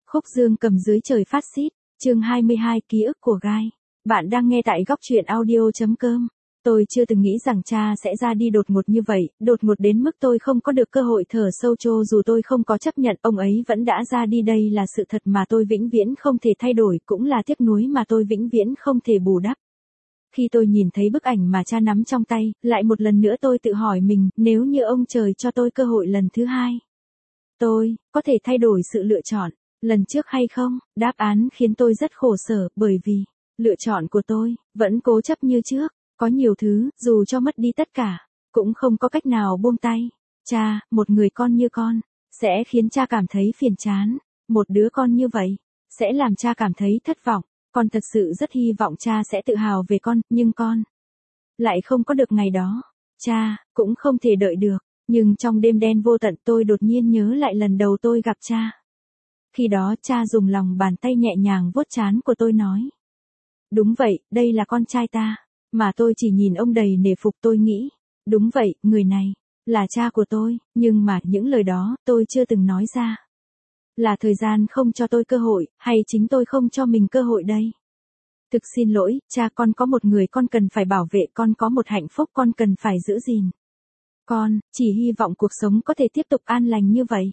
Khúc Dương Cầm dưới trời phát xít, chương 22 ký ức của gai. Bạn đang nghe tại góc truyện audio.com. Tôi chưa từng nghĩ rằng cha sẽ ra đi đột ngột như vậy, đột ngột đến mức tôi không có được cơ hội thở sâu cho dù tôi không có chấp nhận ông ấy vẫn đã ra đi, đây là sự thật mà tôi vĩnh viễn không thể thay đổi, cũng là tiếc nuối mà tôi vĩnh viễn không thể bù đắp. Khi tôi nhìn thấy bức ảnh mà cha nắm trong tay, lại một lần nữa tôi tự hỏi mình, nếu như ông trời cho tôi cơ hội lần thứ hai, tôi có thể thay đổi sự lựa chọn lần trước hay không? Đáp án khiến tôi rất khổ sở, bởi vì lựa chọn của tôi vẫn cố chấp như trước. Có nhiều thứ, dù cho mất đi tất cả, cũng không có cách nào buông tay. Cha, một người con như con, sẽ khiến cha cảm thấy phiền chán. Một đứa con như vậy, sẽ làm cha cảm thấy thất vọng. Con thật sự rất hy vọng cha sẽ tự hào về con, nhưng con lại không có được ngày đó. Cha, cũng không thể đợi được. Nhưng trong đêm đen vô tận tôi đột nhiên nhớ lại lần đầu tôi gặp cha. Khi đó cha dùng lòng bàn tay nhẹ nhàng vuốt trán của tôi nói. Đúng vậy, đây là con trai ta. Mà tôi chỉ nhìn ông đầy nể phục, tôi nghĩ. Đúng vậy, người này là cha của tôi, nhưng mà những lời đó tôi chưa từng nói ra. Là thời gian không cho tôi cơ hội, hay chính tôi không cho mình cơ hội đây? Thực xin lỗi, cha, con có một người con cần phải bảo vệ, con có một hạnh phúc con cần phải giữ gìn. Con chỉ hy vọng cuộc sống có thể tiếp tục an lành như vậy.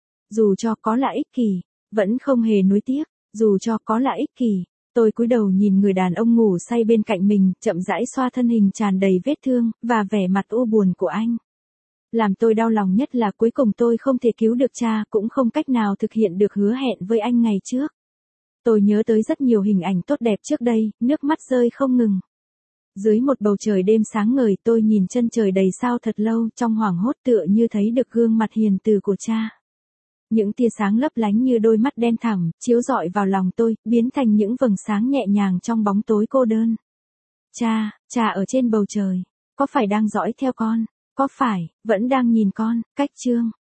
Dù cho có là ích kỷ, vẫn không hề nuối tiếc, dù cho có là ích kỷ. Tôi cúi đầu nhìn người đàn ông ngủ say bên cạnh mình, chậm rãi xoa thân hình tràn đầy vết thương, và vẻ mặt u buồn của anh. Làm tôi đau lòng nhất là cuối cùng tôi không thể cứu được cha, cũng không cách nào thực hiện được hứa hẹn với anh ngày trước. Tôi nhớ tới rất nhiều hình ảnh tốt đẹp trước đây, nước mắt rơi không ngừng. Dưới một bầu trời đêm sáng ngời, tôi nhìn chân trời đầy sao thật lâu, trong hoảng hốt tựa như thấy được gương mặt hiền từ của cha. Những tia sáng lấp lánh như đôi mắt đen thẳm, chiếu rọi vào lòng tôi, biến thành những vầng sáng nhẹ nhàng trong bóng tối cô đơn. Cha ở trên bầu trời, có phải đang dõi theo con? Có phải, vẫn đang nhìn con? Cách chương